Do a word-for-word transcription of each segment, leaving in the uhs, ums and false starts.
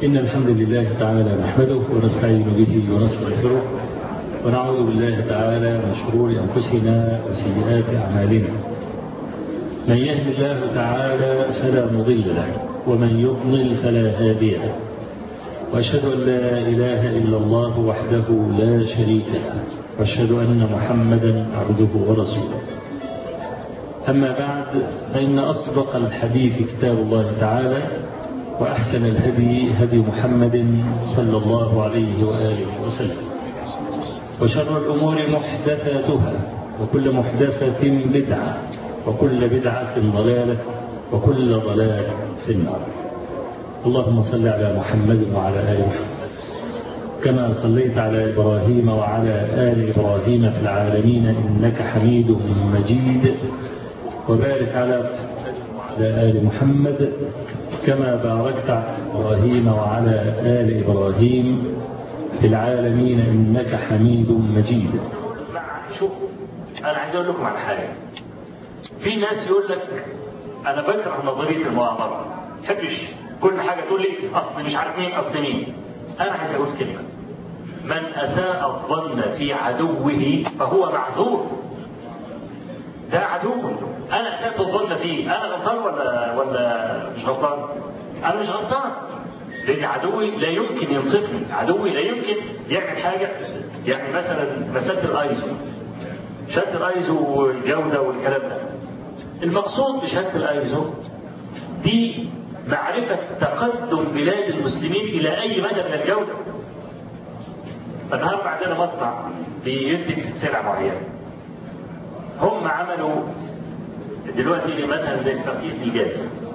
إن الحمد لله تعالى نحمده ونستعين به ونستغفره ونعوذ بالله تعالى من شرور أنفسنا وسيئات أعمالنا. من يهد الله تعالى فلا مضل له ومن يضلل فلا هادي له، وأشهد أن لا إله إلا الله وحده لا شريك له، وأشهد أن محمدا عبده ورسوله. أما بعد، فإن أصدق الحديث كتاب الله تعالى، وأحسن الهدي هدي محمد صلى الله عليه وآله وسلم، وشر الأمور محدثاتها، وكل محدثة بدعة، وكل بدعة ضلالة، وكل ضلالة في النار. اللهم صل على محمد وعلى آل محمد كما صليت على إبراهيم وعلى آل إبراهيم في العالمين إنك حميد مجيد، وبارك على آل محمد كما باركت على إبراهيم وعلى آل إبراهيم في العالمين إنك حميد مجيد. شوف، أنا عايز أقول لكم على حاجة. في ناس يقول لك أنا بكره نظرية المؤامرة، ما بحبش كل حاجة تقول لي أصل مش عارف مين أصل مين. أنا عايز أقول كلمة: من أساء الظن في عدوه فهو معذور. ده عدو، أنا أسأت الظن فيه، أنا غلطان ولا ولا مش غلطان؟ أنا مش غلطان، لأن عدوي لا يمكن ينصفني، عدوي لا يمكن يعمل حاجة. يعني مثلا مسألة الأيزو، شهادة الأيزو والجودة والكلام ده، المقصود بشهادة الأيزو دي معرفة تقدم بلاد المسلمين إلى أي مدى من الجودة. النهارده عندنا مصنع بينتج سلع معينة، هم عملوا دلوقتي مثلا زي تقييد الجاز،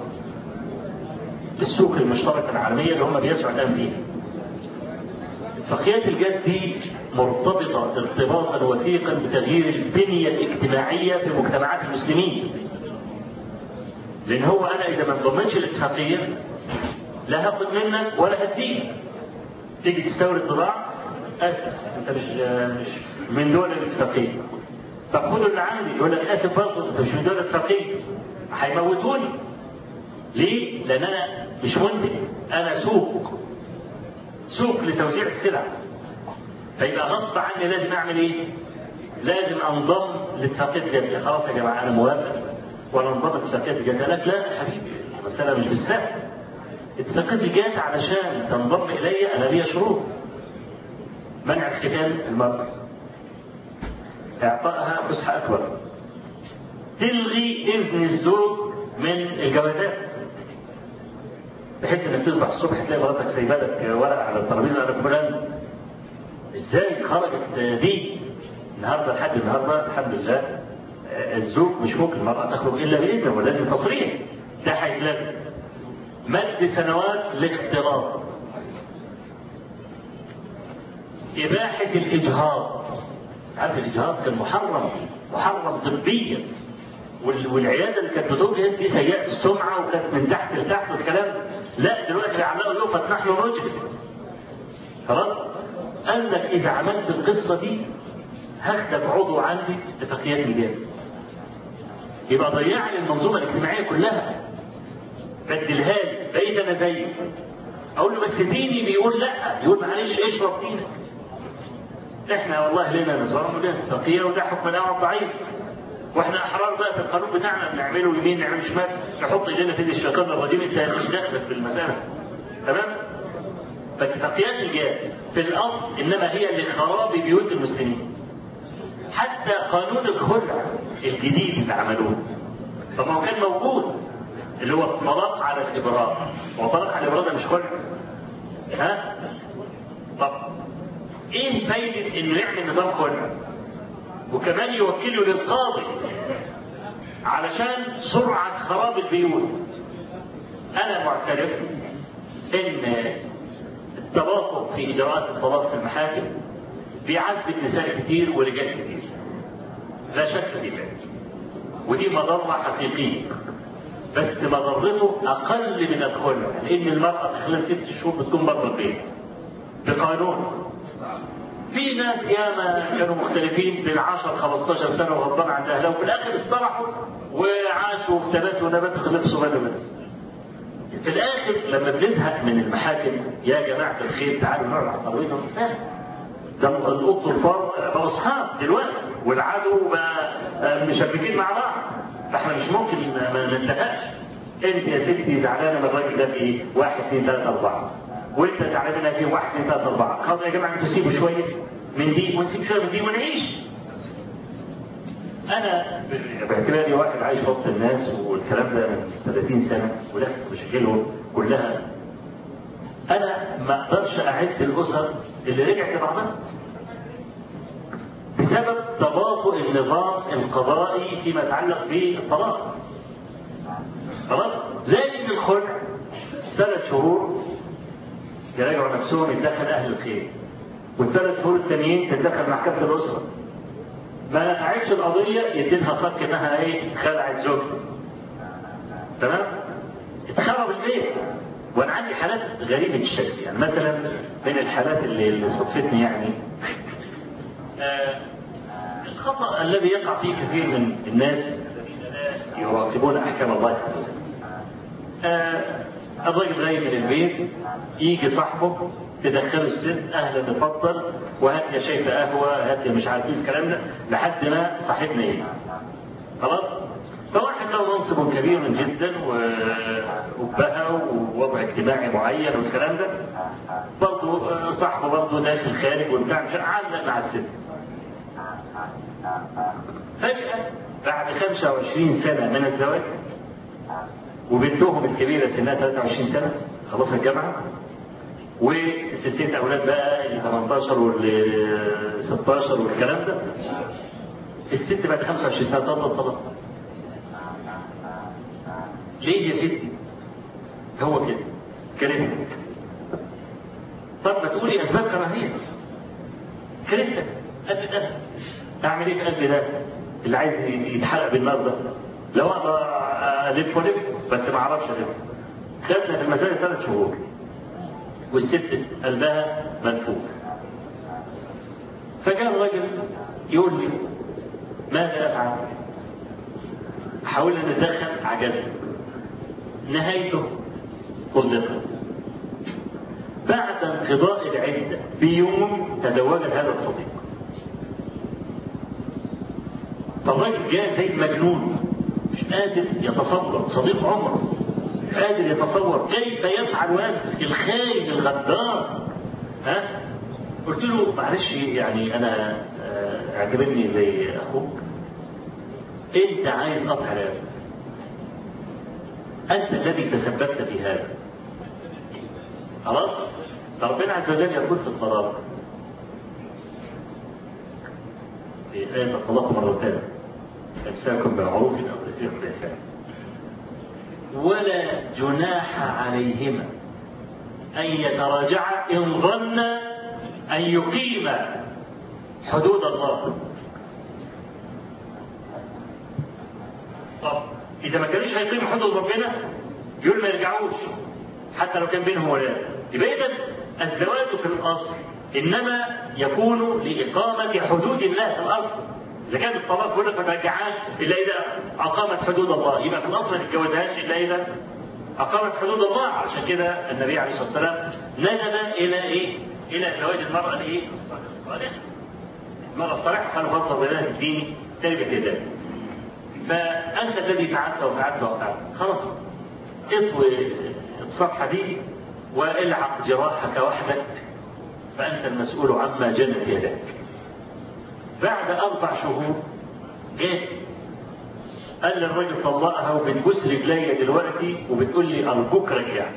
السوق المشتركة العالمية اللي هم بيسعوا الآن فيها. اتفاقيات الجاز دي مرتبطة ارتباطا وثيقا بتغيير البنية الاجتماعية في مجتمعات المسلمين. لأن هو أنا إذا ما انضمتش الاتفاقية لا هاخد منك ولا هديك. تيجي تستورد بضاعة، آسف أنت مش مش من دول الاتفاقية، طب خدوا اللي عندي، يقول لك آسف برضه أنت مش من دول الاتفاقية، هيموتوني. ليه؟ لأن أنا مش منتج، أنا سوق سوق لتوزيع السلع. فيبقى غصب عني لازم أعمل إيه؟ لازم أنضم لاتفاقية الجاز. خلاص يا جماعة أنا موافق ولا انضم لاتفاقية الجاز؟ لك لا يا حبيبي، المسألة مش بالسهل. اتفاقية الجاز علشان تنضم إلي أنا ليا شروط: منع احتكال المرأة، إعطائها فسحة أكبر، تلغي إذن الزوج من الجوازات، بحيث انك تصبح الصبح تلاقي مراتك سايبه لك ورق على الترابيزه على فلان. ازاي خرجت دي؟ النهارده لحد النهارده الحمد لله الزوج مش ممكن المراه تخرج الا باذنه ولازم تصريح، ده هيتلغي. مد سنوات الاختلاط، اباحه الاجهاض. عارف الاجهاض كان محرم محرم طبيا، والعياده اللي كانت بتوجد دي سيئه السمعه وكانت من تحت لتحت والكلام. لا دلوقتي بيعملوا يوفت نحن نجري. خلاص؟ قال لك اذا عملت القصه دي هاخدك عضو عندي اتفاقيات الجاز. يبقى ضيع لي المنظومه الاجتماعيه كلها، بدلها لي، بقيت انا زيه. اقول له بس ديني بيقول لا، يقول معلش اشرب دينك. احنا والله لنا نظام ولنا اتفاقيه وده حكم الاول ضعيف، واحنا احرار بقى في القانون بتاعنا، بنعمله يمين نعمله شمال، نحط ايدينا في الشيطان الرجيم، انت مش داخلك في المساله. تمام؟ فاتفاقيات الجاز في الاصل انما هي لخراب بيوت المسلمين. حتى قانون الخلع الجديد اللي عملوه، طب ما هو كان موجود، اللي هو الطلاق على الابراء. هو الطلاق على الابراء ده مش خلع؟ ها؟ طب ايه فايده انه يعمل نظام خلع وكمان يوكله للقاضي علشان سرعة خراب البيوت؟ أنا معترف إن التباطؤ في إجراءات الطلاق في المحاكم بيعذب نساء كتير ورجال كتير، لا شك في ذلك، ودي مضرة حقيقية، بس مضرته أقل من الخلع، لأن المرأة خلال ست شهور بتكون بره البيت بقانون. في ناس ياما كانوا مختلفين بين عشر خمستاشر سنة وغضبان عن أهلهم، وفي الآخر اصطلحوا وعاشوا وابتلتوا ونبتوا خلفوا بدوا بدوا. في الاخر لما بنزهق من المحاكم يا جماعه الخير تعالوا نقعد على الترابيزه ونتفاهم. ده القط والفار بقوا اصحاب دلوقتي والعدو بقى مشبكين مع بعض، فاحنا مش ممكن ما نتفقش. انت يا ستي زعلانه من الراجل ده في ايه؟ واحد اثنين ثلاثه اربعه، وانت زعلان منها في واحد اثنين ثلاثه اربعه، خلاص يا جماعه انتوا سيبوا شويه من دي ونسيب شويه من دي ونعيش. انا باعتباري واحد عايش وسط الناس والكلام ده من ثلاثين سنه ولفت مشاكلهم كلها، انا ما اقدرش اعد الاسر اللي رجعت لبعضها بسبب تباطؤ النظام القضائي فيما يتعلق بالطلاق. خلاص؟ لكن الخلع ثلاث شهور يراجعوا نفسهم يتدخل اهل الخير، والثلاث شهور التانيين تتدخل محكمه الاسره. ما نفعتش القضيه يديلها صك انها ايه؟ خلعت زوجته. تمام؟ اتخرب البيت. وانا عندي حالات غريبه الشكل، يعني مثلا من الحالات اللي, اللي صدفتني يعني آه الخطا الذي يقع فيه كثير من الناس الذين لا يراقبون احكام الله عز وجل. آه الراجل جاي من البيت يجي صاحبه تدخله الست، اهلا اتفضل وهات يا شايفه قهوه، هات يا مش عارف ايه الكلام ده، لحد ما صاحبنا ايه. خلاص؟ فواحد له منصب كبير جدا وأبها ووضع اجتماعي معين والكلام ده، برضه صاحبه برضه داخل خارج وبتاع مش علق مع الست. فجأة بعد خمسة وعشرين سنة من الزواج وبنتهم الكبيرة سنها ثلاثة وعشرين سنة خلاص الجامعة، والستين أولاد بقى اللي ثمانية عشر واللي ستة عشر والكلام ده، الست بعد خمسة وعشرين سنة طلقت طلق. ليه يا ستي؟ هو كده كرهتك. طب ما تقولي اسباب كراهيه. كرهتك قلبي ده، اعمل ايه في قلبي ده اللي عايز يتحرق بالنار ده؟ لو اقدر الف ولف بس ما اعرفش الف. خدنا في المسائل ثلاث شهور والست قلبها منفوخ. فجاء الراجل يقول لي ماذا افعل؟ حاولنا نتدخل عجزنا. نهايته طلقت. بعد انقضاء العدة بيوم تزوجت هذا الصديق. فالراجل جاء زي مجنون مش قادر يتصور، صديق عمره مش قادر يتصور كيف يفعل هذا الخاين الغدار. ها؟ قلت له معلش يعني انا اعتبرني زي اخوك، انت عايز قطع هذا، انت الذي تسببت في هذا. خلاص؟ ربنا عز وجل يقول في الطلاق في آية الطلاق مرتين إمساكم بمعروف أو تسريح بإحسان ولا جناح عليهما أن يتراجعا إن ظن أن يقيما حدود الله. طب إذا ما كانوش هيقيموا حدود ربنا يقول ما يرجعوش حتى لو كان بينهم ولاد. يبقى إذا الزواج في الأصل إنما يكون لإقامة حدود الله في الأصل. إذا كان الطلاق يقول لك ما ترجعهاش إلا إذا أقامت حدود الله، يبقى في الأصل ما تتجوزهاش إلا إذا أقامت حدود الله. عشان كده النبي عليه الصلاة والسلام ندب إلى إيه؟ إلى زواج المرأة الإيه؟ الصالحة. المرأة الصالحة كانوا فضل بلاد الدين تربية يدك. فأنت الذي فعلت وفعلت وفعلت خلاص اطوي الصفحة دي والعق جراحك وحدك فأنت المسؤول عما جنت يدك. بعد أربع شهور جيت قال للرجل طلقها وبتبوس رجليا دلوقتي وبتقول لي أرجوك رجعني.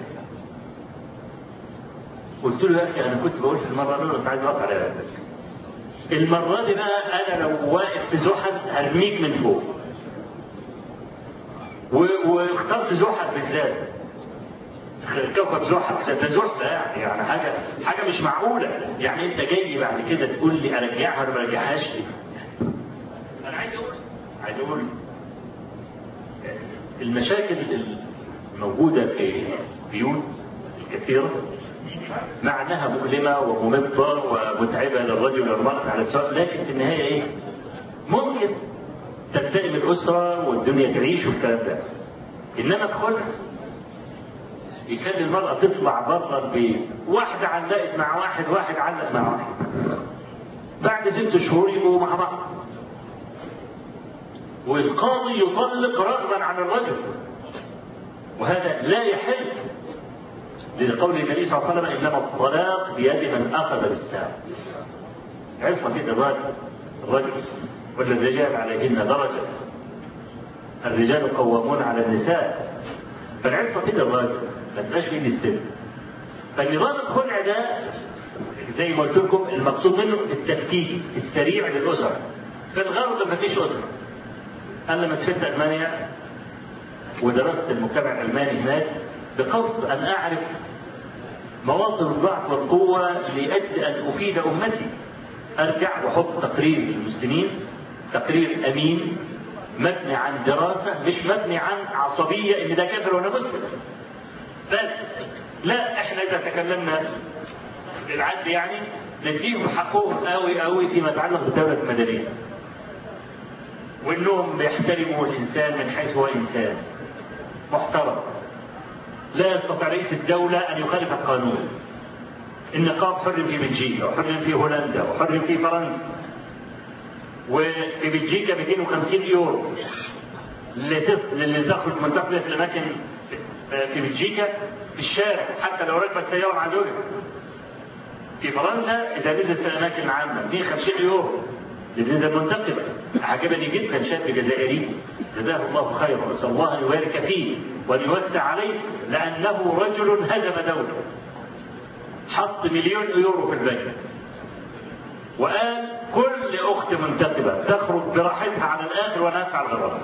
قلت له يا أخي أنا كنت بقول في المرة الأولى أنت عايز أقطع رقبتك. المرة دي بقى أنا لو واقف في زحل هرميك من فوق. واخترت زحل بالذات. كوكب زحل ده زحل يعني يعني حاجة حاجة مش معقولة. يعني أنت جاي بعد كده تقول لي أرجعها ولا ما أرجعهاش. أنا عايز أقول عايز أقول المشاكل الموجودة في بيوت الكثيرة مع أنها مؤلمة وممضة ومتعبة للرجل والمرأة على السواء، لكن في النهاية إيه؟ ممكن تلتئم الأسرة والدنيا تعيش والكلام ده. إنما الخلع يخلي المرأة تطلع بره البيت، واحدة علقت مع واحد، واحد علق مع واحد، بعد ست شهور يبقوا مع بعض، والقاضي يطلق رغما عن الرجل، وهذا لا يحل لقول النبي صلى الله عليه وسلم انما الطلاق بيد من اخذ بالساق. عصمة كده الرجل الرجل وللرجال عليهن درجة، الرجال قوامون على النساء، فالعصمة كده الرجل ما تبقاش في الست. فالنظام الخلع ده زي ما قلت لكم المقصود منه التفكيك السريع للأسر. في الغرب ما فيش أسرة. أنا لما سافرت ألمانيا ودرست المجتمع الألماني هناك بقصد أن أعرف مواطن الضعف والقوة لأجل أن أفيد أمتي، أرجع وأحط تقرير للمسلمين، تقرير أمين مبني عن دراسة، مش مبني عن عصبية إن ده كافر وأنا مسلم. بس لا، إحنا إذا تكلمنا بالعدل يعني نديهم حقهم قوي قوي فيما يتعلق بالدولة المدنية، وإنهم بيحترموا الإنسان من حيث هو إنسان محترم، لا يستطيع رئيس الدولة أن يخالف القانون. النقاب حرم في بلجيكا، وحرم في هولندا، وحرم في فرنسا، وفي بلجيكا مئتين وخمسين يورو اللي تخرج منتقلة في الأماكن في بلجيكا في الشارع حتى لو ركبت السيارة مع زوجها. في فرنسا إذا نزلت في الأماكن العامة مئتين وخمسين يورو للنزل منتقبة. عجبني جدا شاب جزائري جزاه الله خيرا، نسأل الله أن يبارك فيه وأن يوسع عليه، لأنه رجل هزم دولة، حط مليون يورو في البنك وقال كل أخت منتقبة تخرج براحتها على الآخر وأنا أدفع الغرامة،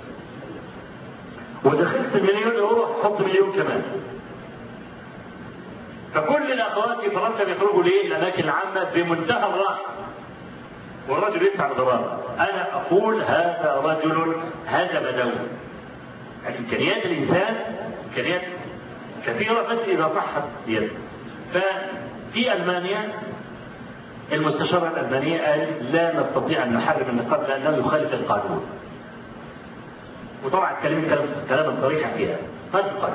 ودخلت المليون يورو حط مليون كمان. فكل الأخوات في فرنسا بيخرجوا ليه؟ الأماكن العامة بمنتهى الراحة، والرجل يدفع الغرامة. أنا أقول هذا رجل هزم دولة. يعني إمكانيات الإنسان إمكانيات كثيرة بس إذا صحت يده. ففي ألمانيا المستشارة الألمانية قال لا نستطيع أن نحرم النقاب لأنه يخالف القانون. وطبعا اتكلمت كلاما صريحا فيها صدقا.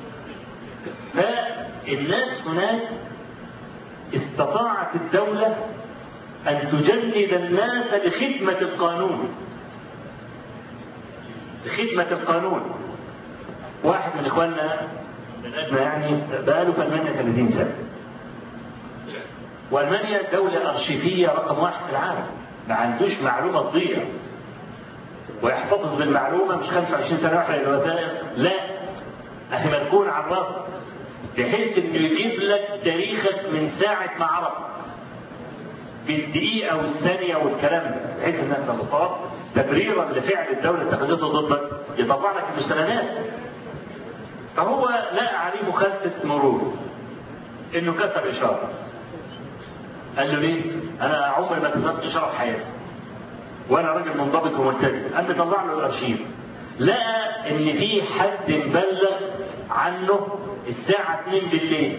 فالناس هناك استطاعت الدولة أن تجند الناس لخدمة القانون، لخدمة القانون. واحد من إخواننا من يعني بقاله في ألمانيا ثلاثين سنة، وألمانيا دولة أرشيفية رقم واحد في العالم، ما عندوش معلومة تضيع ويحتفظ بالمعلومة، مش خمسة وعشرين سنة واحدة للوثائق، لا، احنا مركون على الراس بحيث انه يجيب لك تاريخك من ساعة ما عرف بالدقيقة والثانية والكلام ده، بحيث انك تطلب تبريرا لفعل الدولة اتخذته ضدك يطلع لك المستندات. فهو لقى عليه مخالفة مرور انه كسر اشارة. قال له ليه؟ انا عمري ما كسرت اشارة في حياتي وانا راجل منضبط وملتزم. قام طلع له الارشيف، لقى ان في حد مبلغ عنه الساعة اتنين بالليل،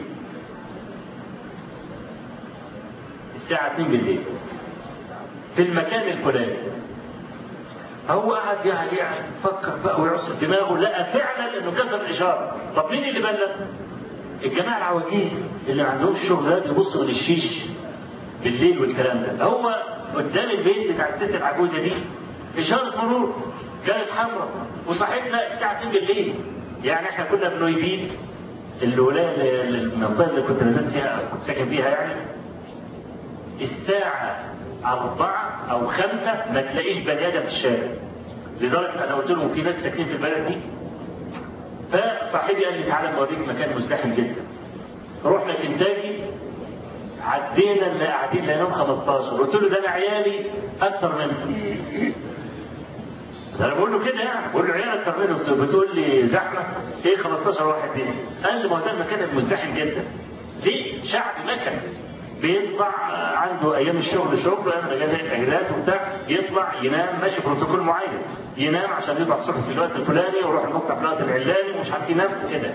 الساعة اتنين بالليل في المكان الفلاني. هو قعد يعني يفكر بقى ويعصر دماغه، لقى فعلا انه كسر الاشارة. طب مين اللي بلغ؟ الجماعة العواجيز اللي ما عندهمش شغل ده يبصوا من الشيش بالليل والكلام ده. هو قدام البيت بتاع الست العجوزة دي إشارة مرور كانت حمراء وصاحبنا الساعة اتنين بالليل. يعني احنا كنا في نويبيد الولاية المنطقة اللي كنت نزلت فيها كنت ساكن فيها، يعني الساعة أربعة أو خمسة ما تلاقيش بني آدم في الشارع، لدرجة أنا قلت لهم في ناس ساكنين في البلد دي. فصاحبي قال لي تعالى نوريك مكان مزدحم جدا. رحنا كنتاكي، عدينا اللي قاعدين لانهم خمستاشر، قلت له ده انا عيالي اكثر منكم. انا بقول له كده يعني، بقول له عيالي اكثر منهم، بتقول لي زحمه ايه خمستاشر واحد دي؟ قال لي ما هو ده المكان المزدحم جدا. ليه؟ شعب مكن بيطلع عنده ايام الشغل شغل، ايام الاجازات اجازات وبتاع، يطلع ينام ماشي بروتوكول معين، ينام عشان يطلع الصبح في الوقت الفلاني ويروح المصنع في الوقت العلاني ومش عارف ينام كده.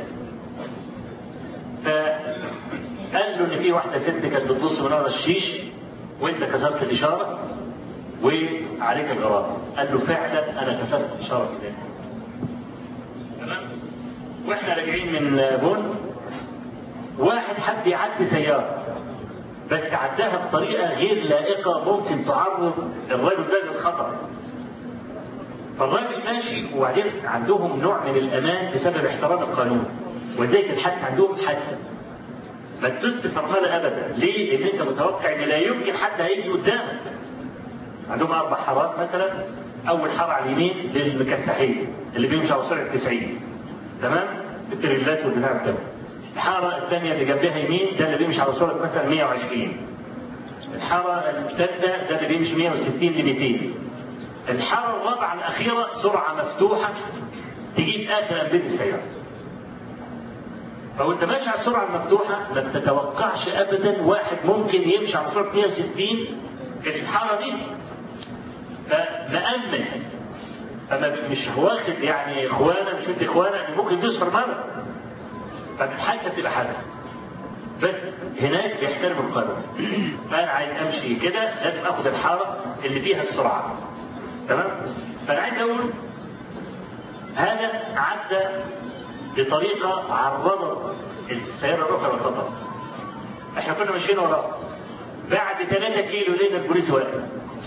فقال له ان في واحده ست كانت بتبص من ورا الشيش وانت كسرت الاشاره وعليك الغرامه. قال له فعلا انا كسرت الاشاره كده. تمام. واحنا راجعين من بون حد يعدي سياره بس عداها بطريقه غير لائقه ممكن تعرض الرجل ده للخطر. فالراجل ماشي وبعدين عندهم نوع من الامان بسبب احترام القانون، وذلك الحادثه عندهم حادثه ما تدوس فرمله ابدا. ليه؟ لان انت متوقع ان لا يمكن حد هيجي قدامك. عندهم اربع حارات مثلا، اول حاره على اليمين للمكسحين اللي بيمشي على سرعه تسعين، تمام؟ التريلات والبتاع ده. الحاره الثانيه اللي جنبها يمين ده اللي بيمشي على سرعه مثلا مية وعشرين. الحاره الثالثه ده اللي بيمشي مية وستين ل مئتين. الحاره الرابعه الاخيره سرعه مفتوحه تجيب اخر انبيب السياره. فوانت ماشي على السرعه المفتوحه ما تتوقعش ابدا واحد ممكن يمشي على سرعه مية وستين في الحاره دي، فمأمن. فما مش واخد يعني اخوانا مش انت اخوانا ممكن يدوس فرمله. فالحادثه تبقى حادثه. بس هناك بيحترموا القانون. فانا عايز امشي كده لازم اخد الحاره اللي فيها السرعه. تمام؟ فانا عايز اقول هذا عدى بطريقه عرضت السياره الاخرى للخطر. احنا كنا ماشيين وراه. بعد ثلاثة كيلو لقينا البوليس واقف.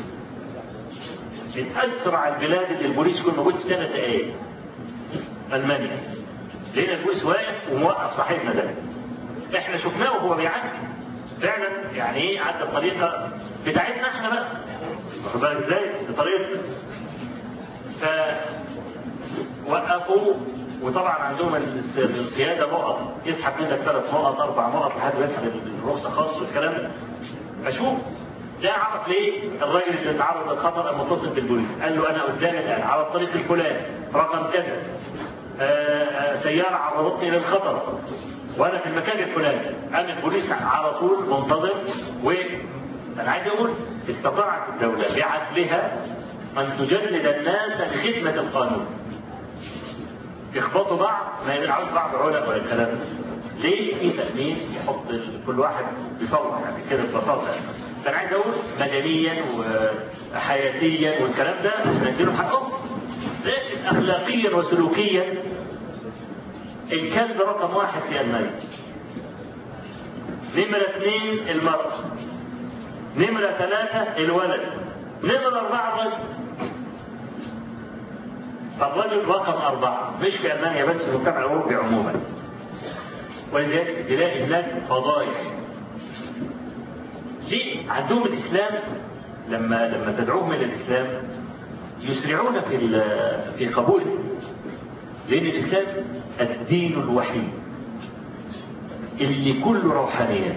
من اسرع البلاد اللي البوليس يكون موجود في ثلاث دقائق. المانيا. لقينا البوليس واقف وموقف صاحبنا ده. احنا شفناه وهو بيعدي. فعلا يعني ايه عدى الطريقه بتاعتنا احنا بقى. واخد بالك ازاي؟ بطريقتنا. ف وقفوا وطبعا عندهم القياده نقط، يسحب منك ثلاث نقط اربع نقط لحد ما يسحب الرخصه خاص والكلام ده. فشوف ده عرف ليه الراجل اللي اتعرض للخطر قام متصل بالبوليس، قال له انا قدامي الان على الطريق الفلاني رقم كذا سياره عرضتني للخطر وانا في المكان الفلاني. قام البوليس على طول منتظر. وانا عايز اقول استطاعت الدوله بعدلها ان تجلد الناس لخدمه القانون. يخبطوا بعض ما يلعبوا بعض علق ولا الكلام ده. ليه؟ في تامين يحط كل واحد يصلح يعني كده ببساطه. فانا عايز اقول مدنيا وحياتيا والكلام ده احنا نديله حقهم. لكن اخلاقيا وسلوكيا الكلب رقم واحد في المانيا. نمرة اثنين المرأة. نمرة ثلاثة الولد. نمرة أربعة الرجل. الرجل رقم أربعة مش في ألمانيا بس، في المجتمع الأوروبي عموما. ولذلك تلاقي هناك فضايح. ليه؟ عندهم الإسلام لما لما تدعوهم إلى الإسلام يسرعون في في قبوله. لأن الإسلام الدين الوحيد اللي كله روحانيات.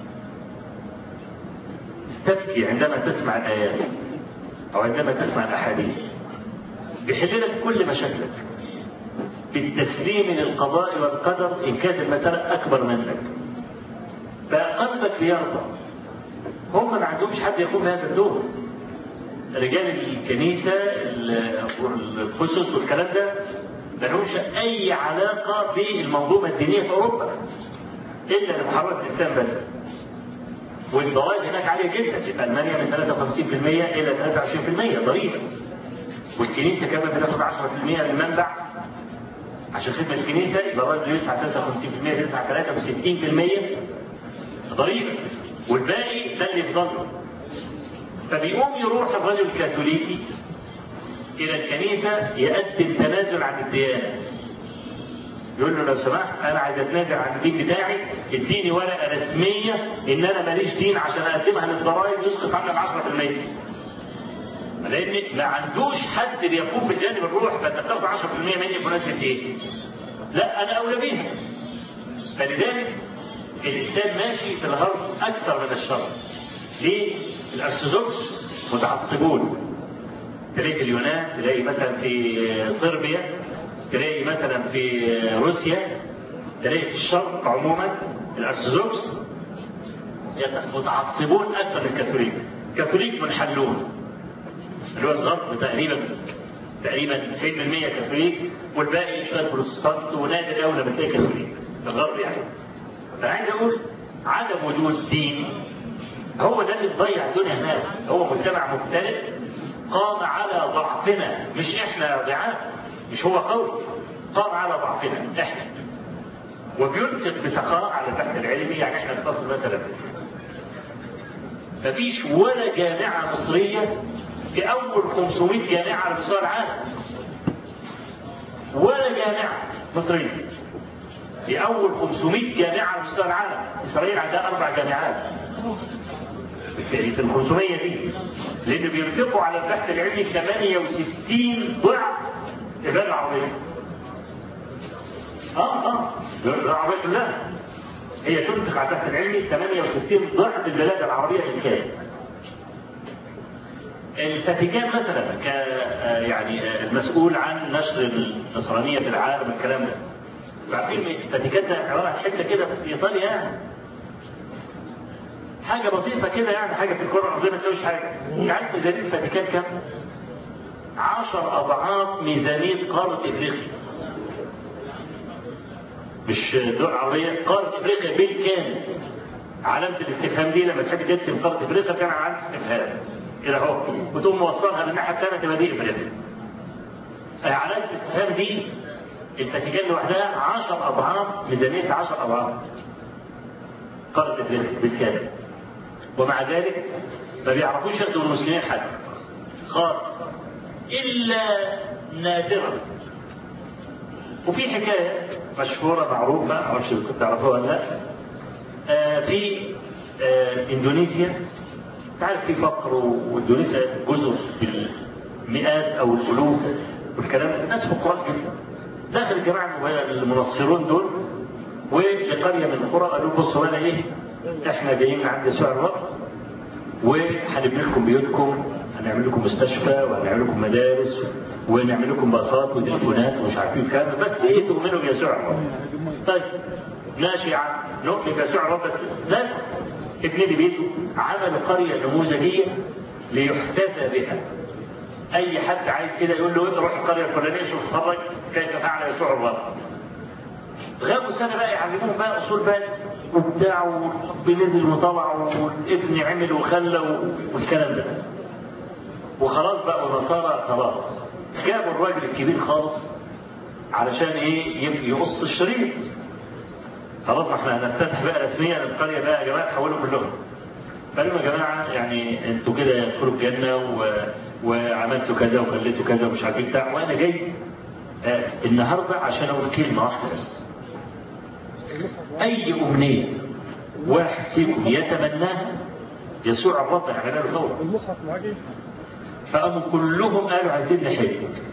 تبكي عندما تسمع الآيات أو عندما تسمع الأحاديث. بيحل لك كل مشاكلك بالتسليم للقضاء والقدر إن كانت المسألة أكبر منك. فقلبك ليرضى. هم ما عندهمش حد يقوم بهذا الدور. رجال الكنيسة الخصوص والكلام ده ما لهمش أي علاقة بالمنظومة الدينية في أوروبا إلا لمحاربة الإسلام بس. والضرائب هناك عالية جدا. في ألمانيا من ثلاثة وخمسين بالمئة إلى ثلاثة وعشرين بالمئة ضريبة. والكنيسة كمان بتاخد عشرة بالمئة من المنبع عشان خدمة الكنيسة. يبقى الراجل يدفع ثلاثة وخمسين بالمئة يدفع ثلاثة وستين بالمئة ضريبة، والباقي ده اللي يفضل. فبيقوم يروح الرجل الكاثوليكي إلى الكنيسة يقدم تنازل عن الديانة. يقول له لو سمحت أنا عايز أتنازل عن الدين بتاعي، اديني ورقة رسمية إن أنا ماليش دين عشان أقدمها للضرائب يسقط عنها العشرة بالمئة. لأن ما عندوش حد بيقوم بالجانب الروح فتاخد عشرة بالمئة مني مناسبة إيه؟ لا أنا أولى بيها. فلذلك الإسلام ماشي في الغرب أكثر من الشرق. ليه؟ الأرثوذكس متعصبون. تلاقي في اليونان، تلاقي مثلا في صربيا، تلاقي مثلا في روسيا، تلاقي في الشرق عموما الأرثوذكس متعصبون أكثر من الكاثوليك. الكاثوليك منحلون. اللي هو الغرب تقريبا تقريبا تسعين بالمئة كاثوليك والباقي شويه بروتستانت ونادر قوي لما تلاقي كاثوليك في الغرب يعني. فانا عايز اقول عدم وجود دين هو ده اللي مضيع الدنيا هناك. هو مجتمع مختلف قام على ضعفنا، مش احنا ضعاف، مش هو قوي، قام على ضعفنا احنا. وبينفق بسخاء على البحث العلمي. يعني احنا في مصر مثلا مفيش ولا جامعة مصرية في أول خمسمائة جامعة على مستوى العالم، ولا جامعة مصرية في أول خمسمائة جامعة على مستوى العالم. إسرائيل عندها أربع جامعات في ال خمسمائة دي، لأنه بينفقوا على البحث العلمي ثمانية وستين ضعف البلاد العربية. اه اه البلاد العربية كلها هي تنفق على البحث العلمي ثمانية وستين ضعف البلاد العربية إنتاج. الفاتيكان مثلا ك يعني المسؤول عن نشر النصرانية في العالم الكلام ده، عارفين الفاتيكان ده عبارة عن حتة كده في إيطاليا، يعني حاجة بسيطة كده، يعني حاجة في الكرة الأرضية ما تسويش حاجة. أنت عارف ميزانية الفاتيكان كام؟ عشر أضعاف ميزانية قارة إفريقيا. مش دول عربية، قارة إفريقيا بالكامل. علامة الاستفهام دي لما تحب ترسم قارة إفريقيا كان علامة استفهام كده اهو، وتقوم موصلها بالناحية الثانية تبقى دي إفريقيا. علامة الاستفهام دي الفاتيكان لوحدها عشر أضعاف ميزانية عشر أضعاف قارة إفريقيا بالكامل. ومع ذلك ما بيعرفوش ياخدوا المسلمين حد خالص إلا نادرا. وفي حكاية مشهورة معروفة، ما أعرفش إذا كنت تعرفوها ولا لا، آه في آه إندونيسيا. تعرف في فقر، واندونيسيا جزر بالمئات أو الألوف والكلام، الناس فقراء جدا. داخل الجماعة المنصرون دول ولقرية من القرى قالوا بصوا لنا إيه، إحنا جايين عند سعر الرب وهنبني لكم بيوتكم، هنعمل لكم مستشفى وهنعمل لكم مدارس ونعمل لكم باصات وتليفونات ومش عارفين كام، بس ايه تؤمنوا بيسوع الرب. طيب ماشي يا عم نؤمن بيسوع الرب، بس لا ابن لي بيته عمل قريه نموذجيه ليحتذى بها. اي حد عايز كده يقول له روح القريه الفلانيه شوف اتفرج كيف فعل يسوع الرب. غابوا سنه بقى يعلموهم بقى اصول بقى وبتاع، وبنزل وطلع والابن عمل وخلى والكلام ده. وخلاص بقى ونصارى خلاص جابوا الراجل الكبير خالص علشان ايه يقص الشريط. خلاص ما احنا هنفتتح بقى رسميا القريه بقى يا جماعه تحولوا كلهم. قالوا يا جماعه يعني انتوا كده تدخلوا الجنه و... وعملتوا كذا وخليتوا كذا ومش عارفين بتاع، وانا جاي آه النهارده عشان اقول كلمه واحده بس. اي امنيه واحد فيكم يتمناها يسوع الرب هيعملها له فورا. المصحف معاكي؟ فقاموا كلهم قالوا عايزين نحج.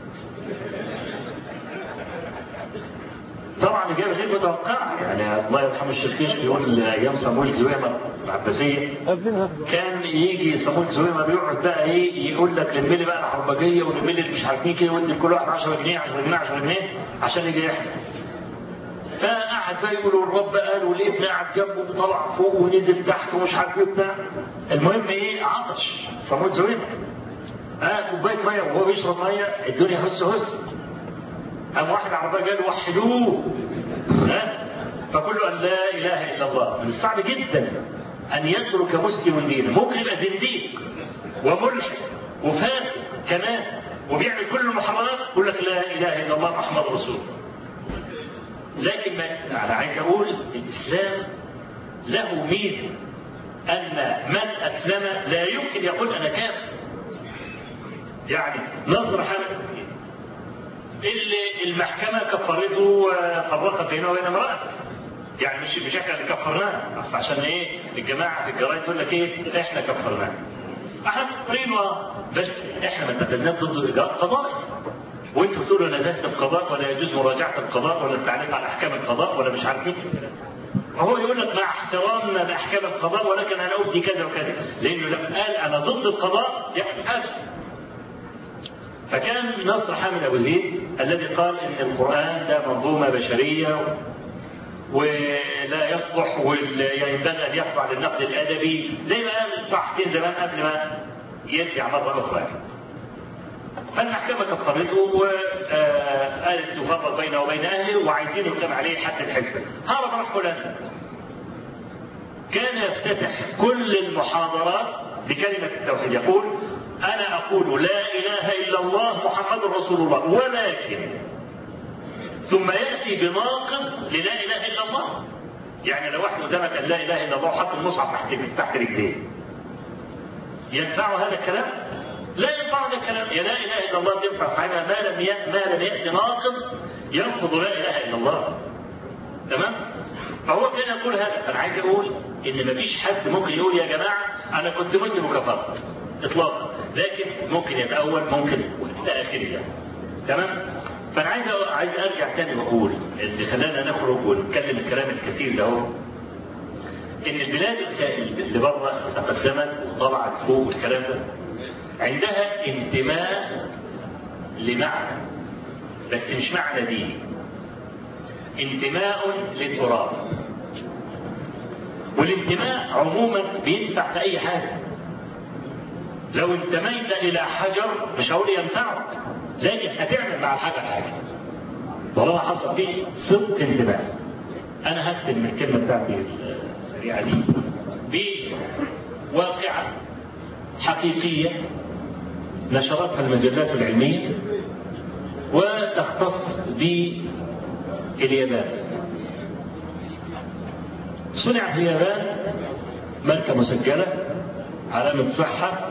طبعا اجابه غير متوقعه، يعني الله يرحمه الشيخ كشك يقول ايام صمويل زويمر العباسيه كان يجي صمويل زويمر يقعد بقى ايه يقول لك لم لي بقى الحربجيه ولم لي مش عارفين كده وادي لكل واحد عشرة جنيه عشرة جنيه عشرة جنيه عشان يجي يحج. فقعد بقى يقولوا الرب قال والابن قعد جنبه وطلع فوق ونزل تحت ومش عارف ايه بتاع. المهم ايه عطش صمويل زويمر اه كوبايه ميه وهو بيشرب ميه الدنيا هس هس. قام واحد عربيه قال وحدوه ها فكله قال لا اله الا الله. من الصعب جدا ان يترك مسلم دينه، ممكن يبقى زنديق وملحد وفاسق كمان وبيعمل كل المحرمات يقول لك لا اله الا الله محمد رسول الله. لكن ما انا عايز اقول الاسلام له ميزه ان من اسلم لا يمكن يقول انا كافر. يعني نظر حمد اللي المحكمة كفرته وفرقت بينه وبين امرأة، يعني مش مش احنا اللي كفرناه، بس عشان ايه الجماعة في الجرايد يقول لك ايه احنا كفرناه. احنا كفرين بس احنا ما اتخذناش ضد الاجراء قضائي، وانتوا بتقولوا نزاهة القضاء ولا يجوز مراجعة القضاء ولا التعليق على احكام القضاء ولا مش عارفين. وهو يقول لك مع احترامنا لاحكام القضاء ولكن انا ابدي كذا وكذا، لانه لما قال انا ضد القضاء يحبس. فكان نصر حامد أبو زيد الذي قال إن القرآن ده منظومة بشرية ولا يصلح وينبغي أن يخضع للنقد الأدبي زي ما قال صحفين زمان قبل ما يرجع مرة أخرى. فالمحكمة كفرته وقالت تفرق بينه وبين أهله وعايزين يحكم عليه حد الحجة. هرب راح هولندا. كان يفتتح كل المحاضرات بكلمة التوحيد، يقول أنا أقول لا إله إلا الله محمد رسول الله ولكن ثم يأتي بناقض للا إله إلا الله. يعني لو واحد قدامك قال لا إله إلا الله وحط المصحف تحت تحت رجليه، ينفع هذا الكلام؟ لا ينفع هذا الكلام. يا لا إله إلا الله تنفع صاحبها ما لم ما لم يأتي ناقض ينقض لا إله إلا الله. تمام؟ فهو كان يقول هذا. أنا عايز أقول إن مفيش حد ممكن يقول يا جماعة أنا كنت مسلم وكفرت إطلاقا، لكن ممكن يتأول ممكن إلى آخره يعني. تمام؟ فأنا عايز عايز أرجع تاني وأقول اللي خلانا نخرج ونتكلم الكلام الكثير ده هو إن البلاد اللي بره تقدمت وطلعت فوق والكلام ده عندها انتماء لمعنى، بس مش معنى ديني، انتماء للتراب. والانتماء عموما بينفع في أي حاجة. لو انتميت إلى حجر مش هقول ينفعك، لكن هتعمل مع الحجر حاجة طالما حصل فيه صدق انتماء. أنا هختم الكلمة بتاعتي السريعة دي بواقعة حقيقية نشرتها المجلات العلمية وتختص باليابان. صنع في اليابان ماركة مسجلة علامة صحة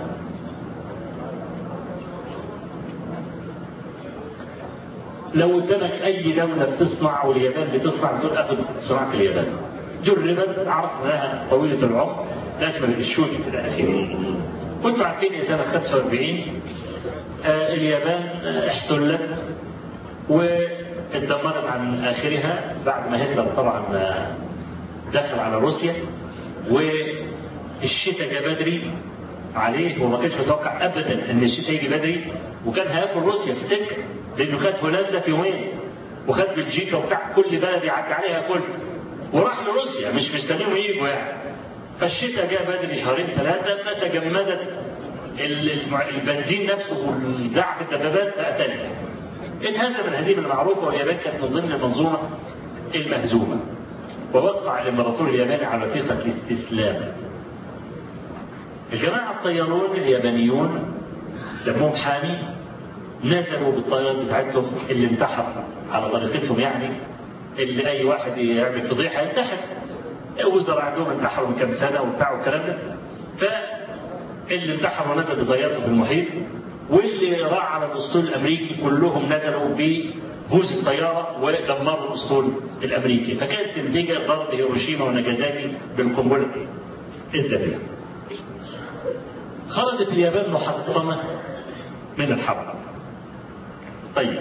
لو قدامك أي دولة بتصنع واليابان بتصنع تقول أخذ صناعة اليابان. جربت عرف لها طويلة العمر لازم الشوك إلى آخره. كنتوا عارفين إن سنة خمسة وأربعين آه اليابان آه احتلت واتدمرت عن آخرها بعد ما هتلر طبعا آه دخل على روسيا، والشتاء جاء بدري عليه وما كانش متوقع أبدا إن الشتاء يجي بدري، وكان هياكل روسيا في السكة لأنه كانت هولندا في يومين وخد بلجيكا وبتاع كل بلد يعدي عليها كل، وراح لروسيا مش مستنيهم يجوا يعني. فالشتاء جاء بدري شهرين ثلاثة نتج من مدد البنزين نفسه والدعم الدبابات فأتلت. انهزم الهزيمة المعروفة واليابان كانت من ضمن المنظومة المهزومة، ووقع الإمبراطور الياباني على وثيقة الاستسلام. الجماعة الطيارون اليابانيون دمهم حامي نزلوا بالطيارات بتاعتهم اللي انتحر على طريقتهم، يعني اللي أي واحد يعمل فضيحة ينتحر. وزراء عندهم انتحروا من كم سنة وبتاع والكلام ده. فاللي انتحروا ونزلوا بطيارته في المحيط، واللي راح على الأسطول الأمريكي كلهم نزلوا بهوز الطيارة ودمروا الأسطول الأمريكي. فكانت النتيجة ضرب هيروشيما وناجازاكي بالقنبلة الذرية. خرجت اليابان محطمة من الحرب. طيب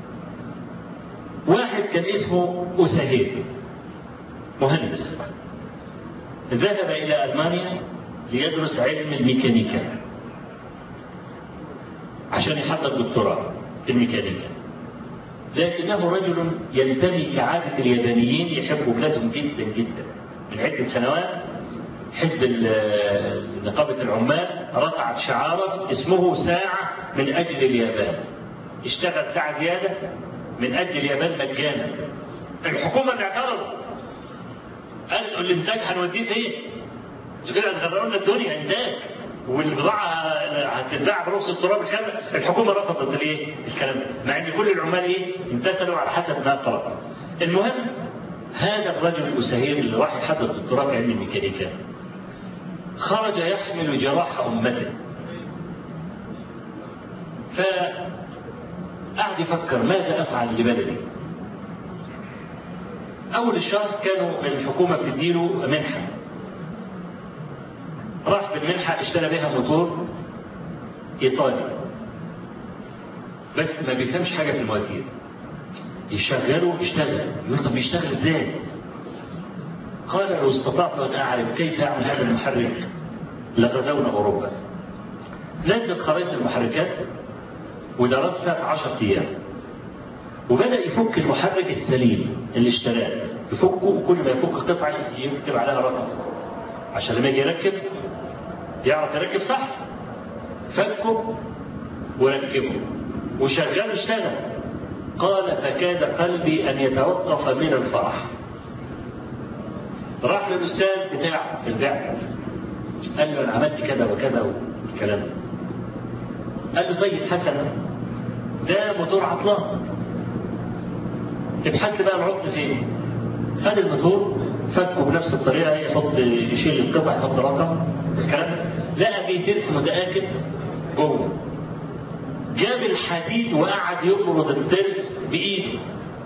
واحد كان اسمه أوساهيد مهندس ذهب إلى ألمانيا ليدرس علم الميكانيكا عشان يحضر دكتوراه في الميكانيكا، لكنه رجل ينتمي كعادة اليابانيين يحبوا بلادهم جدا جدا. من عدة سنوات حزب نقابة العمال رفعت شعارا اسمه ساعة من أجل اليابان. اشتغل ساعة زيادة من أجل اليابان مجانا. الحكومة اللي اعترضت قالوا الانتاج هنوديه فين؟ انتوا كده هتغرقوا لنا الدنيا انتاج والبضاعة هتتباع برخص التراب الكلام. الحكومة رفضت الايه؟ الكلام ده، مع ان كل العمال ايه؟ امتثلوا على حسب ما قرأ. المهم هذا الرجل الأساهير اللي راح يحضر دكتوراه في علم الميكانيكا خرج يحمل جراح أمته. فقعد يفكر ماذا أفعل لبلدي. أول الشهر كانوا الحكومة بتديله منحة، راح بالمنحة اشترى بها موتور إيطالي بس ما بيفهمش حاجة في المواتير. يشغله يشتغل يقول طب يشتغل ازاي؟ قال لو استطعت أن أعرف كيف أعمل هذا المحرك لغزونا أوروبا. نزل خرائط المحركات ودرسها في عشرة أيام، وبدأ يفك المحرك السليم اللي اشتراه، يفكه وكل ما يفك قطعة يكتب عليها رقم عشان لما يجي يركب يعرف يركب صح. فكه وركبه وشغله اشتغل. قال فكاد قلبي أن يتوقف من الفرح. راح للأستاذ بتاعه في البيع قال له أنا عملت كذا وكذا والكلام ده. قال له طيب حسنا ده موتور عطلان. ابحث لي بقى العطل فين. خد الموتور فكه بنفس الطريقه، يحط يشيل القطع يحط رقم الكلام ده، لقى فيه ترس متآكل جوه. جاب الحديد وقعد يبرد الترس بايده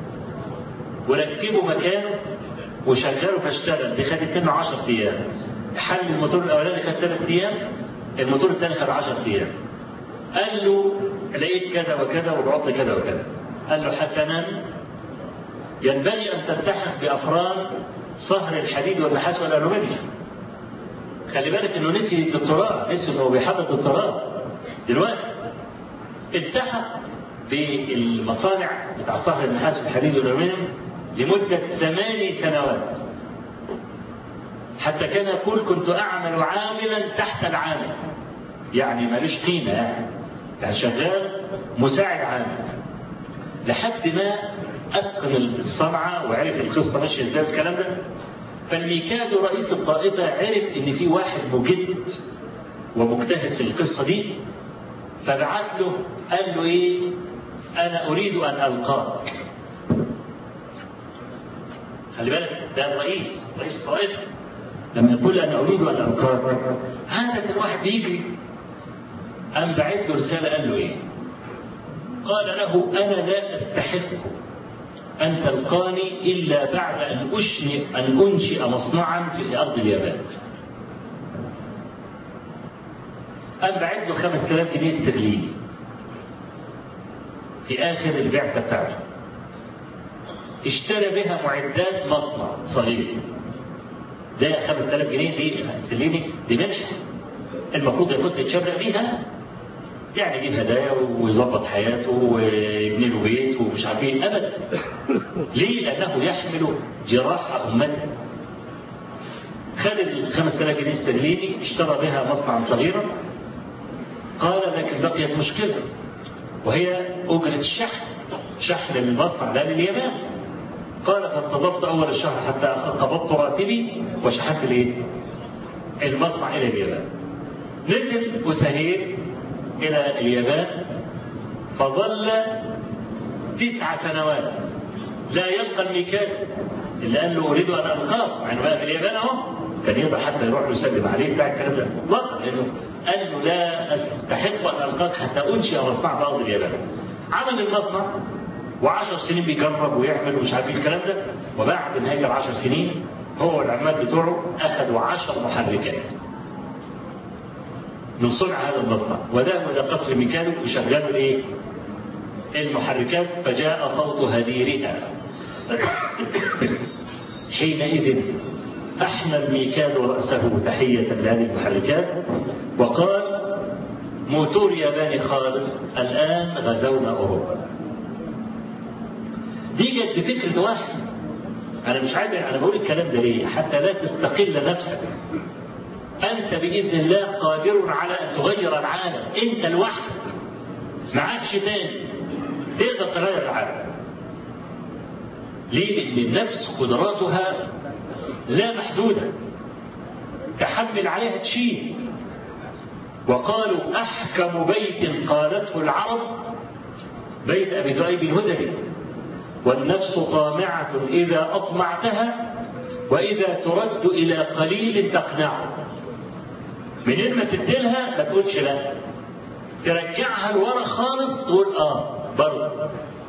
وركبه مكانه وشغله فاشتغل. دي خدت منه عشرة ايام. حل الموتور الاولاني خد ثلاث ايام، الموتور الثاني خد عشرة ايام. قال له لقيت كذا وكذا والعطل كذا وكذا. قال له حسنا، ينبغي ان تلتحق بافراد صهر الحديد والنحاس والالومنيوم. خلي بالك انه نسي الدكتوراه، نسي انه بيحضر دكتوراه. دلوقتي التحق بالمصانع بتاع صهر النحاس والحديد والالومنيوم لمده ثماني سنوات، حتى كان يقول كنت اعمل عاملا تحت العامل، يعني مالوش قيمه، يعني يعني شغال مساعد عامل، لحد ما اتقن الصنعه وعرف القصه ماشيه ازاي والكلام ده. فالميكادو رئيس الطائفه عرف ان في واحد مجد ومجتهد في القصه دي، فبعت له قال له ايه؟ انا اريد ان القاك. خلي بالك ده الرئيس رئيس الطائفه لما يقول انا اريد ان القاك، هذا كان واحد بيجري. قام بعت له رساله قال له ايه؟ قال له انا لا استحق ان تلقاني الا بعد ان اشنئ ان انشئ مصنعا في ارض اليابان. قام بعت له خمسة آلاف جنيه استرليني في اخر البعثه بتاعته. اشترى بها معدات مصنع صغير. ده خمسة آلاف جنيه دي استرليني دي منحه المفروض يكون يتشبع بيها، يعني يجيب هدايا ويظبط حياته ويبني له بيت ومش عارف ايه. ابدا. ليه؟ لانه يحمل جراح امته. خد ال خمسة آلاف جنيه استرليني اشترى بها مصنعا صغيرا. قال لكن بقيت مشكله، وهي اجره الشحن، شحن المصنع ده لليابان. قال فانتظرت اول الشهر حتى قبضت راتبي وشحنت الايه؟ المصنع الى اليابان. نزل وسهير الى اليابان، فظل تسع سنوات لا يلقى الميكادو اللي قال له اريد ان القاه، يعني بقى في اليابان اهو. كان يقدر حتى يروح له يسلم عليه بتاع الكلام ده مطلق، لانه قال له لا استحق ان القاك حتى انشئ مصنع في ارض اليابان. عمل المصنع وعشر سنين بيجرب ويعمل ومش عارف الكلام ده، وبعد نهايه العشر سنين هو والعمال بتوعه اخذوا عشر محركات من صنع هذا المصنع، وذهبوا الى قصر ميكادو وشغلوا الايه؟ المحركات. فجاء صوت هديرها. حينئذ احنى الميكادو راسه تحيه لهذه المحركات وقال: موتور ياباني خالص، الان غزونا اوروبا. دي جت بفكره واحد. انا مش عارف انا بقول الكلام ده ليه؟ حتى لا تستقل نفسك. أنت بإذن الله قادر على أن تغير العالم، أنت لوحدك معكش تاني تقدر تغير العالم. ليه؟ لأن النفس قدراتها لا محدودة، تحمل عليها تشيل. وقالوا أحكم بيت قالته العرب بيت أبي ذؤيب الهذلي: والنفس طامعة إذا أطمعتها وإذا ترد إلى قليل تقنعه. من ما تديلها ما تقولش لا، ترجعها لورا خالص تقول اه برضه.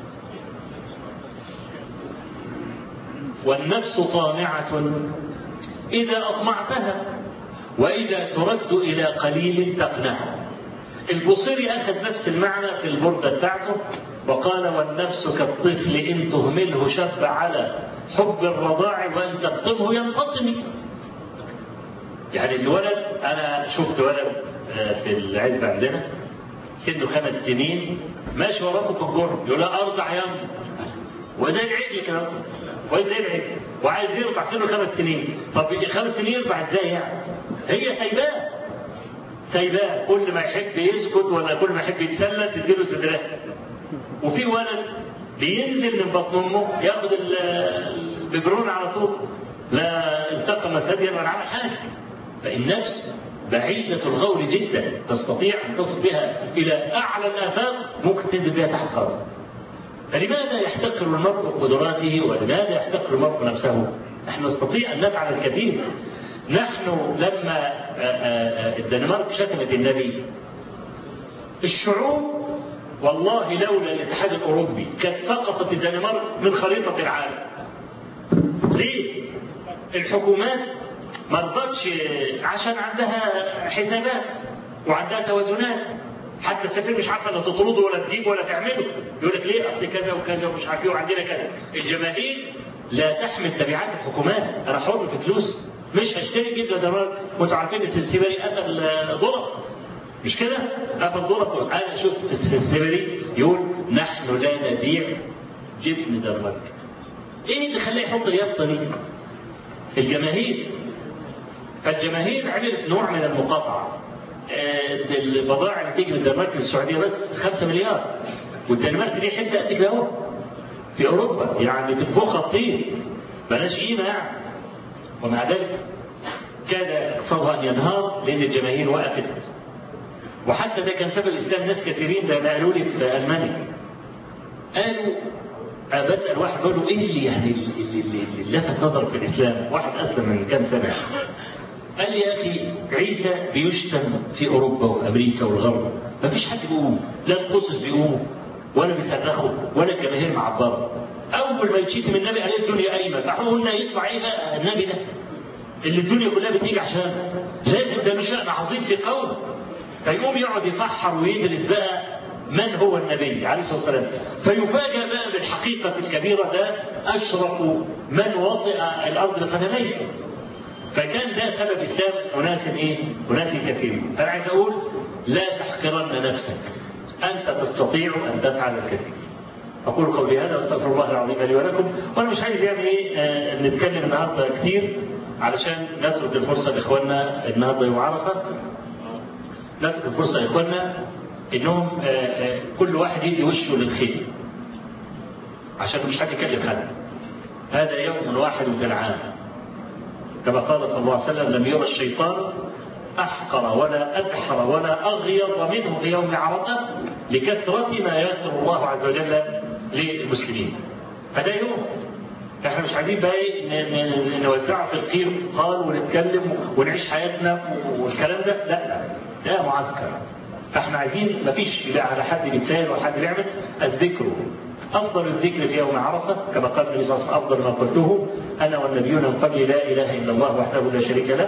والنفس طامعة إذا أطمعتها وإذا ترد إلى قليل تقنعه. البوصيري أخذ نفس المعنى في البردة بتاعته وقال: والنفس كالطفل إن تهمله شب على حب الرضاع وإن تقطمه ينفصم. يعني الولد، أنا شفت ولد في العزبة عندنا سنه خمس سنين ماشي وراكم في الجرم يقول لا أرضع يا أمي، وزي العجل كده، وزي العجل وعايز يرضع سنه خمس سنين. طب خمس سنين يرضع ازاي يعني؟ هي سايباه سايباه كل ما يحب يسكت ولا كل ما يحب يتسلى تديله صدرها. وفي ولد بينزل من بطن امه ياخد الببرون على طول، لا التقم ثديا ولا عمل حاجه. فالنفس بعيدة الغول جدا، تستطيع أن تصل بها إلى أعلى الآفاق، ممكن تنزل بها تحت خالص. فلماذا يحتقر المرء قدراته ولماذا يحتقر المرء نفسه؟ نحن نستطيع أن نفعل الكثير. نحن لما الدنمارك شتمت النبي، الشعوب والله لولا الاتحاد الأوروبي كانت سقطت الدنمارك من خريطة العالم. ليه؟ الحكومات ما رضتش عشان عندها حسابات وعندها توازنات. حتى السفير مش عارفه لا تطرده ولا تجيبه ولا تعمله، يقول لك ليه؟ اصل كذا وكذا ومش عارف ايه وعندنا كذا. الجماهير لا تحمل تبعات الحكومات. انا حر في فلوس، مش هشتري جدا دولار. وانتوا عارفين السنسيبري قفل دولار، مش كده؟ قفل دولار. انا شفت السنسيبري يقول نحن لا نبيع جبن دنمارك. ايه اللي خلاه يحط اليافطه دي؟ الجماهير. فالجماهير عملت نوع من المقاطعه. البضائع اللي تيجي من الدنمارك للسعوديه بس خمسة مليار، والدنمارك دي حته قد كده اهو في اوروبا، يعني تنفخها الطين بلاش قيمه يعني. ومع ذلك كاد اقتصادها ان ينهار لان الجماهير وقفت. وحتى ده كان سبب اسلام ناس كثيرين، زي ما قالوا لي في المانيا. قالوا بسال واحد قال له ايه اللي يعني اللي لفت نظر في الاسلام؟ واحد اسلم من كام سنه. قال لي يا أخي عيسى بيشتم في أوروبا وأمريكا والغرب، ما فيش حد بيقوم، لا القصص بيقوموا ولا بيصرخوا ولا الجماهير معبرة. أول ما يتشتم النبي عليه الدنيا قايمة، فاحنا قلنا يطلع إيه بقى النبي ده اللي الدنيا كلها بتيجي عشان لازم ده مش شأن عظيم في قوم. فيقوم يقعد يفحر ويدرس بقى من هو النبي عليه الصلاة والسلام، فيفاجأ بقى بالحقيقة الكبيرة. ده أشرف من وطئ الأرض بقدميه. فكان ده سبب اسلام اناس ايه؟ اناس كثيرين. فانا عايز اقول لا تحقرن نفسك، انت تستطيع ان تفعل الكثير. اقول قولي هذا واستغفر الله العظيم لي ولكم. وانا مش عايز يعني ايه آه نتكلم النهارده كثير علشان نترك الفرصه لاخواننا. النهارده يوم عرفه، نترك الفرصه لاخواننا انهم آه آه كل واحد يدي وشه للخير عشان مش حد يكلم حد. هذا يوم واحد في العام، كما قال صلى الله عليه وسلم لم يرى الشيطان أحقر ولا أدحر ولا أغير منه في يوم عرفة لكثرة ما يغفر الله عز وجل للمسلمين. هذا يوم احنا مش عايزين بقى نوزعه في الخير قال ونتكلم ونعيش حياتنا والكلام ده، لا ده معسكر. فاحنا عايزين ما فيش لا على حد بيتساهل ولا حد بيعمل. الذكر أفضل الذكر في يوم عرفة، كما قال النبي صلى الله عليه وسلم أفضل ما قلته أنا والنبيون من قبل لا إله إلا الله وحده لا شريك له.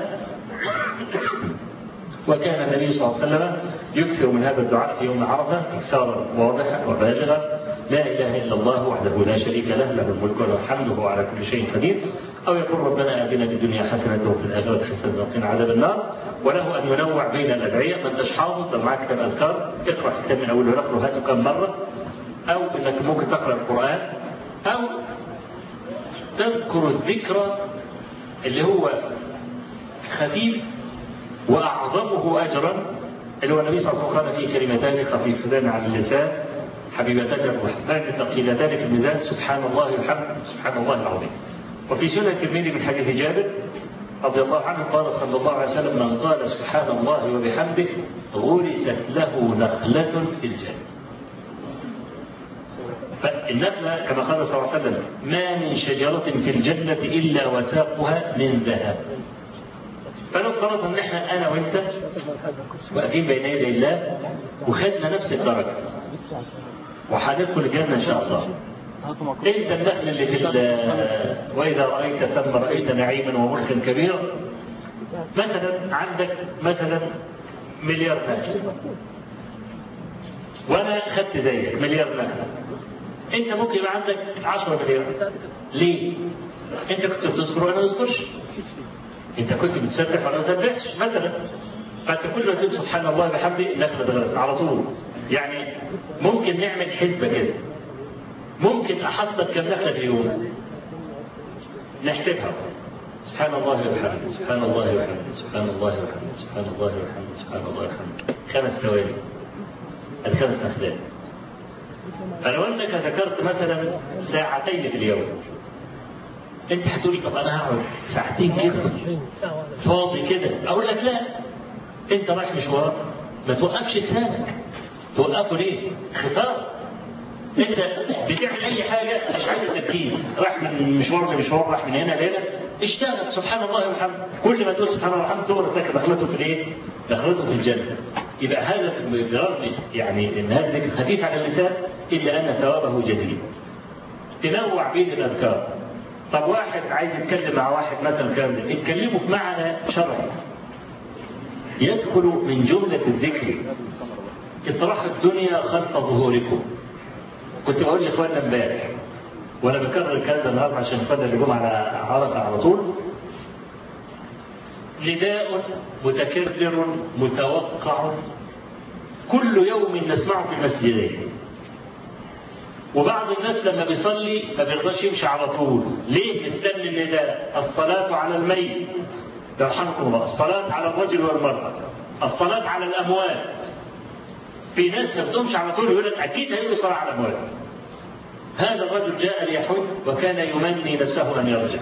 وكان النبي صلى الله عليه وسلم يكثر من هذا الدعاء في يوم عرفة إكثارا واضحا وبالغا: لا إله إلا الله وحده لا شريك له له الملك وله الحمد وهو على كل شيء قدير. أو يقول ربنا آتنا في الدنيا حسنة وفي الآخرة حسنة وقنا عذاب النار. وله أن ينوع بين الأدعية. ما أنتش حافظ لو معك كتاب أذكار اقرأ كتاب من أوله لآخره هاته كم مرة، أو إنك ممكن تقرأ القرآن، أو تذكر الذكر اللي هو خفيف وأعظمه أجرا، اللي هو النبي صلى الله عليه وسلم قال فيه كلمتان خفيفتان على اللسان حبيبتان الرحمن ثقيلتان في الميزان سبحان الله والحمد سبحان الله العظيم. وفي سنة الترمذي من حديث جابر رضي الله عنه قال صلى الله عليه وسلم: من قال سبحان الله وبحمده غرست له نخلة في الجنة. فالنخلة كما قال صلى الله عليه وسلم: ما من شجرة في الجنة إلا وساقها من ذهب. فلو افترضنا ان احنا انا وانت واقفين بين يدي الله وخدنا نفس الدرجة وهندخل الجنة ان شاء الله. انت النخل اللي في واذا رأيت ثم رأيت نعيما وملكا كبيرا، مثلا عندك مثلا مليار نخل وانا خدت زيك مليار نخل، انت ممكن يبقى عندك عشرة مليار. ليه؟ انت كنت بتذكر وانا ما بذكرش، انت كنت بتسبح وانا ما بسبحش مثلا، فانت كل ما تقول سبحان الله بحمده نخلة بغرس على طول. يعني ممكن نعمل حسبة كده، ممكن احصل كم نخلة في اليوم نحسبها: سبحان الله وبحمده سبحان الله وبحمده سبحان الله وبحمده سبحان الله وبحمده سبحان الله وبحمده، خمس ثواني الخمس نخلات. فلو انك ذكرت مثلا ساعتين في اليوم، انت هتقولي طب انا هقعد ساعتين كده فاضي كده، اقول لك لا، انت رايح مشوار ما توقفش لسانك. توقفه ليه؟ خسارة. انت بتعمل اي حاجه مش عايز تركيز، راح من مشوار لمشوار، راح من هنا لهنا، اشتغل سبحان الله وبحمده، كل ما تقول سبحان الله وبحمده تقول لك دخلته في الايه؟ دخلته في الجنه. يبقى هذا برغم يعني ان هذا ذكر خفيف على اللسان الا ان ثوابه جزيل. تنوع بين الاذكار. طب واحد عايز يتكلم مع واحد مثلا كامل، يتكلموا في معنى شرعي يدخل من جمله الذكر اطراح الدنيا خلف ظهوركم. كنت بقول لاخواننا امبارح وانا بكرر الكلام ده النهارده عشان اخواننا اللي جم على عرفه على طول. نداء متكرر متوقع كل يوم نسمعه في المسجدين. وبعض الناس لما بيصلي ما بيرضاش يمشي على طول، ليه؟ مستني النداء. الصلاة على الميت يرحمكم الله، الصلاة على الرجل والمرأة، الصلاة على الأموات. في ناس ما بتقومش على طول يقول لك أكيد هيقول صلاة على الأموات. هذا الرجل جاء ليحج وكان يمني نفسه أن يرجع،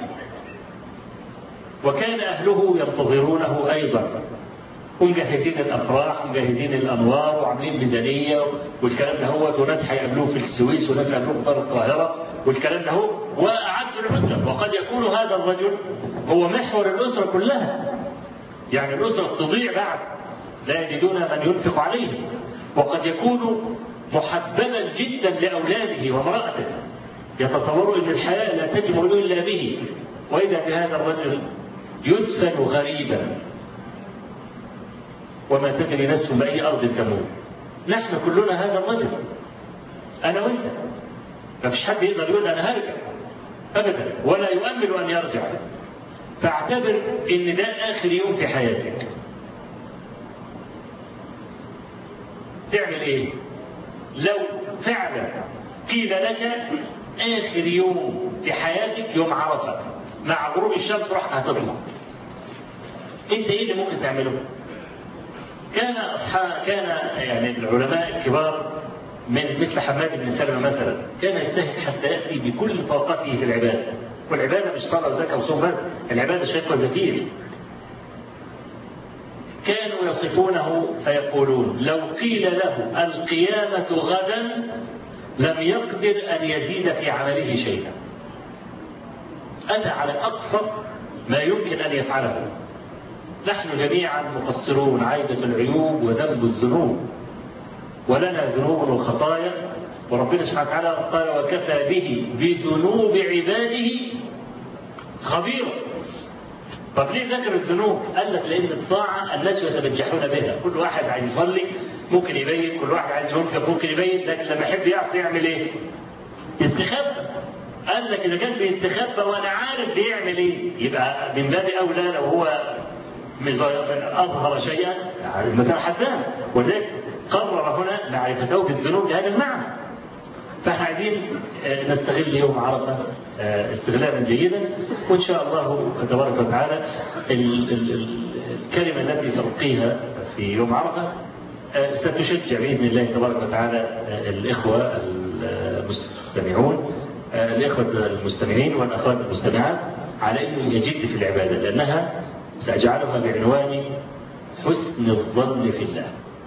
وكان أهله ينتظرونه أيضا، ومجهزين الأفراح ومجهزين الأنوار وعاملين ميزانية والكلام ده هو، وناس هيقابلوه في السويس وناس هيقابلوه في دار القاهرة والكلام ده هو، وأعدوا العدة. وقد يكون هذا الرجل هو محور الأسرة كلها، يعني الأسرة تضيع بعد لا يجدون من ينفق عليه. وقد يكون محببا جدا لأولاده وامرأته، يتصوروا أن الحياة لا تجمل إلا به، وإذا بهذا الرجل يدفن غريبا وما تدري نفس بأي أرض تموت. نحن كلنا هذا الرجل، أنا وأنت، ما فيش حد يقدر يقول أنا هرجع أبدا ولا يؤمل أن يرجع. فاعتبر أن ده آخر يوم في حياتك. تعمل إيه؟ لو فعلا قيل لك آخر يوم في حياتك يوم عرفة مع غروب الشمس راح هتطلع، أنت إيه اللي ممكن تعمله؟ كان أصحاب كان يعني العلماء الكبار من مثل حماد بن سلمة مثلا كان يجتهد حتى يأتي بكل طاقته في العبادة، والعبادة مش صلاة وزكاة وصوم بس، العبادة شيء وزكير. كانوا يصفونه فيقولون لو قيل له القيامة غدا لم يقدر أن يزيد في عمله شيئا. أتى على أقصى ما يمكن أن يفعله. نحن جميعا مقصرون، عايدة العيوب وذنب الذنوب، ولنا ذنوب وخطايا، وربنا سبحانه وتعالى قال وكفى به بذنوب عباده خبيرا. طب ليه ذكر الذنوب؟ قال لك لأن الطاعة الناس يتبجحون بها، كل واحد عايز يصلي ممكن يبين، كل واحد عايز ينفق ممكن يبين، لكن لما يحب يعصي يعمل ايه؟ يستخبى. قال لك إذا كان بيستخبى وأنا عارف بيعمل ايه، يبقى من باب أولى لو هو أظهر شيئا مثلا حسان. ولذلك قرر هنا معرفته بالذنوب بهذا المعنى. فاحنا عايزين نستغل يوم عرفة استغلالا جيدا، وإن شاء الله تبارك وتعالى الكلمة التي سألقيها في يوم عرفة ستشجع بإذن الله تبارك وتعالى الإخوة المستمعون، الإخوة المستمعين والأخوات المستمعات على أنه يجد في العبادة، لأنها سأجعلها بعنوان حسن الظن في الله.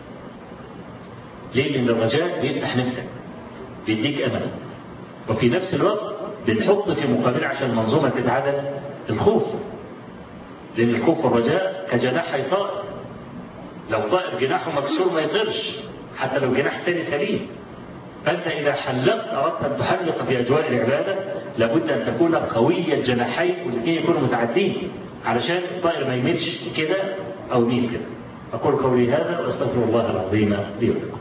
ليه؟ لأن الرجاء بيفتح نفسك، بيديك أمل، وفي نفس الوقت بنحط في مقابل عشان المنظومة تتعادل الخوف، لأن الخوف والرجاء كجناح طائر، لو طائر جناحه مكسور ما يطيرش حتى لو جناح ثاني سليم. فأنت إذا حلقت أردت أن تحلق في أجواء العبادة لابد أن تكون قوي الجناحين والاثنين يكونوا متعدين علشان الطائر ما يميلش كده أو يميل كده. أقول قولي هذا وأستغفر الله العظيم لي ولكم.